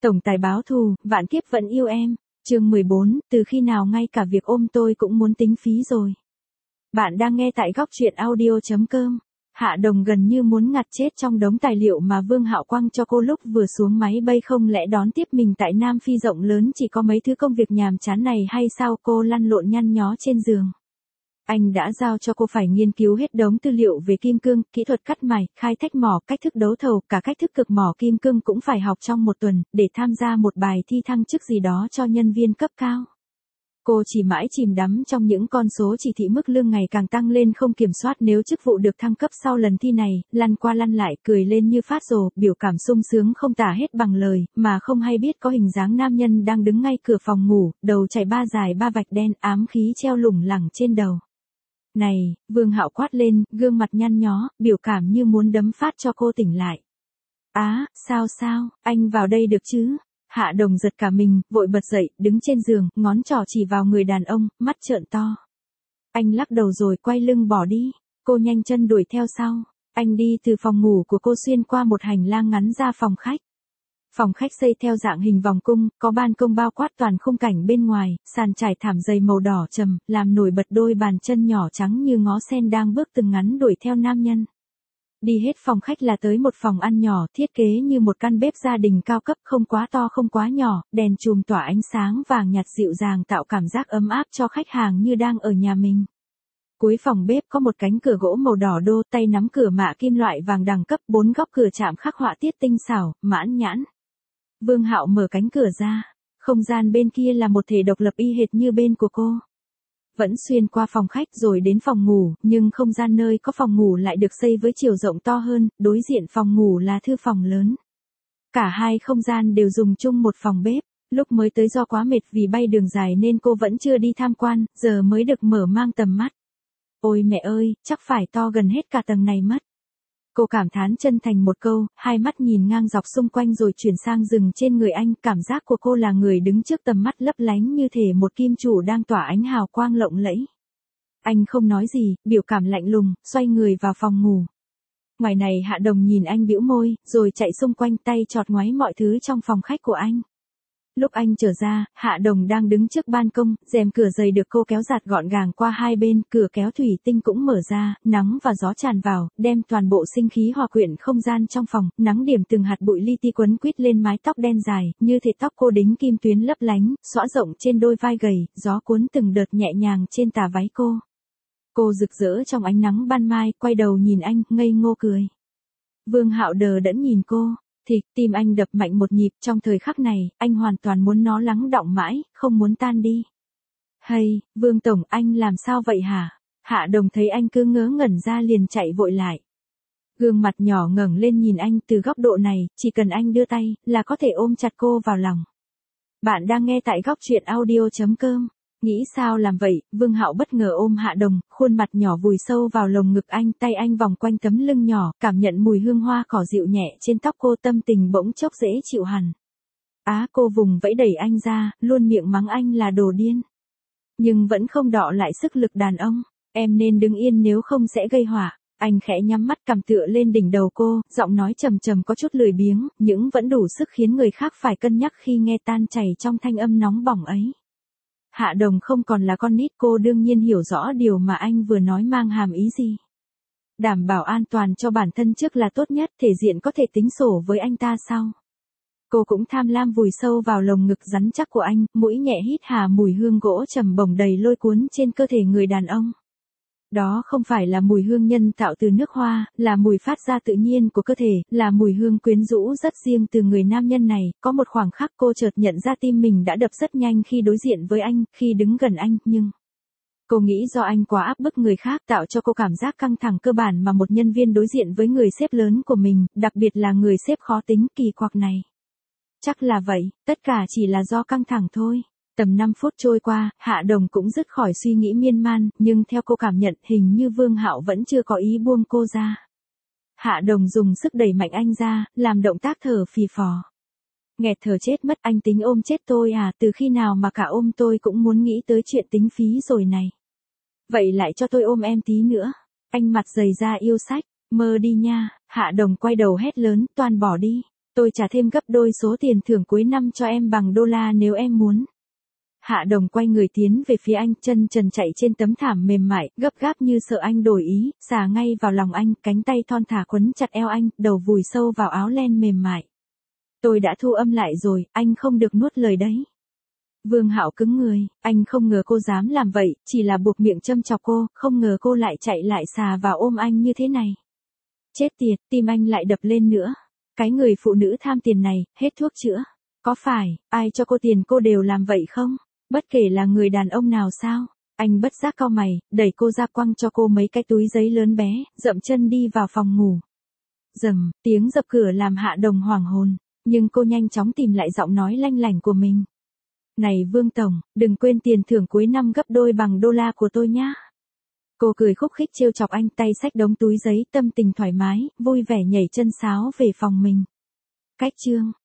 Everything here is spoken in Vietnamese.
Tổng tài báo thù, vạn kiếp vẫn yêu em. Chương 14, từ khi nào ngay cả việc ôm tôi cũng muốn tính phí rồi. Bạn đang nghe tại góc truyện audio.com. Hạ Đồng gần như muốn ngạt chết trong đống tài liệu mà Vương Hạo quăng cho cô lúc vừa xuống máy bay, không lẽ đón tiếp mình tại Nam Phi rộng lớn chỉ có mấy thứ công việc nhàm chán này hay sao? Cô lăn lộn nhăn nhó trên giường. Anh đã giao cho cô phải nghiên cứu hết đống tư liệu về kim cương, kỹ thuật cắt mài, khai thác mỏ, cách thức đấu thầu, cả cách thức cực mỏ kim cương cũng phải học trong một tuần, để tham gia một bài thi thăng chức gì đó cho nhân viên cấp cao. Cô chỉ mãi chìm đắm trong những con số chỉ thị, mức lương ngày càng tăng lên không kiểm soát nếu chức vụ được thăng cấp sau lần thi này, lăn qua lăn lại cười lên như phát rồ, biểu cảm sung sướng không tả hết bằng lời, mà không hay biết có hình dáng nam nhân đang đứng ngay cửa phòng ngủ, đầu chảy ba dài ba vạch đen, ám khí treo lủng lẳng trên đầu. Này, Vương Hạo quát lên, gương mặt nhăn nhó, biểu cảm như muốn đấm phát cho cô tỉnh lại. Sao, anh vào đây được chứ? Hạ Đồng giật cả mình, vội bật dậy, đứng trên giường, ngón trỏ chỉ vào người đàn ông, mắt trợn to. Anh lắc đầu rồi quay lưng bỏ đi. Cô nhanh chân đuổi theo sau. Anh đi từ phòng ngủ của cô xuyên qua một hành lang ngắn ra phòng khách. Phòng khách xây theo dạng hình vòng cung, có ban công bao quát toàn khung cảnh bên ngoài, sàn trải thảm dày màu đỏ trầm, làm nổi bật đôi bàn chân nhỏ trắng như ngó sen đang bước từng ngắn đuổi theo nam nhân. Đi hết phòng khách là tới một phòng ăn nhỏ, thiết kế như một căn bếp gia đình cao cấp, không quá to không quá nhỏ, đèn chùm tỏa ánh sáng vàng nhạt dịu dàng tạo cảm giác ấm áp cho khách hàng như đang ở nhà mình. Cuối phòng bếp có một cánh cửa gỗ màu đỏ đô, tay nắm cửa mạ kim loại vàng đẳng cấp, 4 góc cửa chạm khắc họa tiết tinh xảo, mãn nhãn. Vương Hạo mở cánh cửa ra, không gian bên kia là một thể độc lập y hệt như bên của cô. Vẫn xuyên qua phòng khách rồi đến phòng ngủ, nhưng không gian nơi có phòng ngủ lại được xây với chiều rộng to hơn, đối diện phòng ngủ là thư phòng lớn. Cả hai không gian đều dùng chung một phòng bếp, lúc mới tới do quá mệt vì bay đường dài nên cô vẫn chưa đi tham quan, giờ mới được mở mang tầm mắt. Ôi mẹ ơi, chắc phải to gần hết cả tầng này mất. Cô cảm thán chân thành một câu, hai mắt nhìn ngang dọc xung quanh rồi chuyển sang dừng trên người anh, cảm giác của cô là người đứng trước tầm mắt lấp lánh như thể một kim chủ đang tỏa ánh hào quang lộng lẫy. Anh không nói gì, biểu cảm lạnh lùng, xoay người vào phòng ngủ. Ngoài này Hạ Đồng nhìn anh bĩu môi, rồi chạy xung quanh tay chọt ngoáy mọi thứ trong phòng khách của anh. Lúc anh trở ra, Hạ Đồng đang đứng trước ban công, rèm cửa dày được cô kéo giạt gọn gàng qua hai bên, cửa kéo thủy tinh cũng mở ra, nắng và gió tràn vào, đem toàn bộ sinh khí hòa quyện không gian trong phòng, nắng điểm từng hạt bụi li ti quấn quýt lên mái tóc đen dài, như thể tóc cô đính kim tuyến lấp lánh, xõa rộng trên đôi vai gầy, gió cuốn từng đợt nhẹ nhàng trên tà váy cô. Cô rực rỡ trong ánh nắng ban mai, quay đầu nhìn anh, ngây ngô cười. Vương Hạo đờ đẫn nhìn cô. Tim anh đập mạnh một nhịp, trong thời khắc này, anh hoàn toàn muốn nó lắng đọng mãi, không muốn tan đi. Hay, Vương Tổng, anh làm sao vậy hả? Hạ Đồng thấy anh cứ ngớ ngẩn ra liền chạy vội lại. Gương mặt nhỏ ngẩng lên nhìn anh, từ góc độ này, chỉ cần anh đưa tay, là có thể ôm chặt cô vào lòng. Bạn đang nghe tại góc truyện audio.com. Nghĩ sao làm vậy, Vương Hạo bất ngờ ôm Hạ Đồng, khuôn mặt nhỏ vùi sâu vào lồng ngực anh, tay anh vòng quanh tấm lưng nhỏ, cảm nhận mùi hương hoa cỏ dịu nhẹ trên tóc cô, tâm tình bỗng chốc dễ chịu hẳn. Cô vùng vẫy đẩy anh ra, luôn miệng mắng anh là đồ điên. Nhưng vẫn không đọ lại sức lực đàn ông, em nên đứng yên nếu không sẽ gây họa. Anh khẽ nhắm mắt cằm tựa lên đỉnh đầu cô, giọng nói trầm trầm có chút lười biếng, nhưng vẫn đủ sức khiến người khác phải cân nhắc khi nghe tan chảy trong thanh âm nóng bỏng ấy. Hạ Đồng không còn là con nít, cô đương nhiên hiểu rõ điều mà anh vừa nói mang hàm ý gì. Đảm bảo an toàn cho bản thân trước là tốt nhất, thể diện có thể tính sổ với anh ta sau. Cô cũng tham lam vùi sâu vào lồng ngực rắn chắc của anh, mũi nhẹ hít hà mùi hương gỗ trầm bồng đầy lôi cuốn trên cơ thể người đàn ông. Đó không phải là mùi hương nhân tạo từ nước hoa, là mùi phát ra tự nhiên của cơ thể, là mùi hương quyến rũ rất riêng từ người nam nhân này. Có một khoảng khắc cô chợt nhận ra tim mình đã đập rất nhanh khi đối diện với anh, khi đứng gần anh, nhưng cô nghĩ do anh quá áp bức người khác tạo cho cô cảm giác căng thẳng cơ bản mà một nhân viên đối diện với người sếp lớn của mình, đặc biệt là người sếp khó tính kỳ quặc này. Chắc là vậy, tất cả chỉ là do căng thẳng thôi. Tầm 5 phút trôi qua, Hạ Đồng cũng dứt khỏi suy nghĩ miên man, nhưng theo cô cảm nhận hình như Vương Hạo vẫn chưa có ý buông cô ra. Hạ Đồng dùng sức đẩy mạnh anh ra, làm động tác thở phì phò. Nghẹt thở chết mất, anh tính ôm chết tôi à, từ khi nào mà cả ôm tôi cũng muốn nghĩ tới chuyện tính phí rồi này. Vậy lại cho tôi ôm em tí nữa. Anh mặt dày ra yêu sách, mơ đi nha. Hạ Đồng quay đầu hét lớn, toàn bỏ đi. Tôi trả thêm gấp đôi số tiền thưởng cuối năm cho em bằng đô la nếu em muốn. Hạ Đồng quay người tiến về phía anh, chân trần chạy trên tấm thảm mềm mại, gấp gáp như sợ anh đổi ý, xà ngay vào lòng anh, cánh tay thon thả quấn chặt eo anh, đầu vùi sâu vào áo len mềm mại. Tôi đã thu âm lại rồi, anh không được nuốt lời đấy. Vương Hạo cứng người, anh không ngờ cô dám làm vậy, chỉ là buộc miệng châm chọc cô, không ngờ cô lại chạy lại xà vào ôm anh như thế này. Chết tiệt, tim anh lại đập lên nữa. Cái người phụ nữ tham tiền này, hết thuốc chữa. Có phải, ai cho cô tiền cô đều làm vậy không? Bất kể là người đàn ông nào sao? Anh bất giác cau mày, đẩy cô ra quăng cho cô mấy cái túi giấy lớn bé, dậm chân đi vào phòng ngủ. Rầm, tiếng dập cửa làm Hạ Đồng hoảng hồn, nhưng cô nhanh chóng tìm lại giọng nói lanh lảnh của mình. Này Vương Tổng, đừng quên tiền thưởng cuối năm gấp đôi bằng đô la của tôi nhá. Cô cười khúc khích trêu chọc anh, tay xách đống túi giấy, tâm tình thoải mái, vui vẻ nhảy chân sáo về phòng mình. Cách chương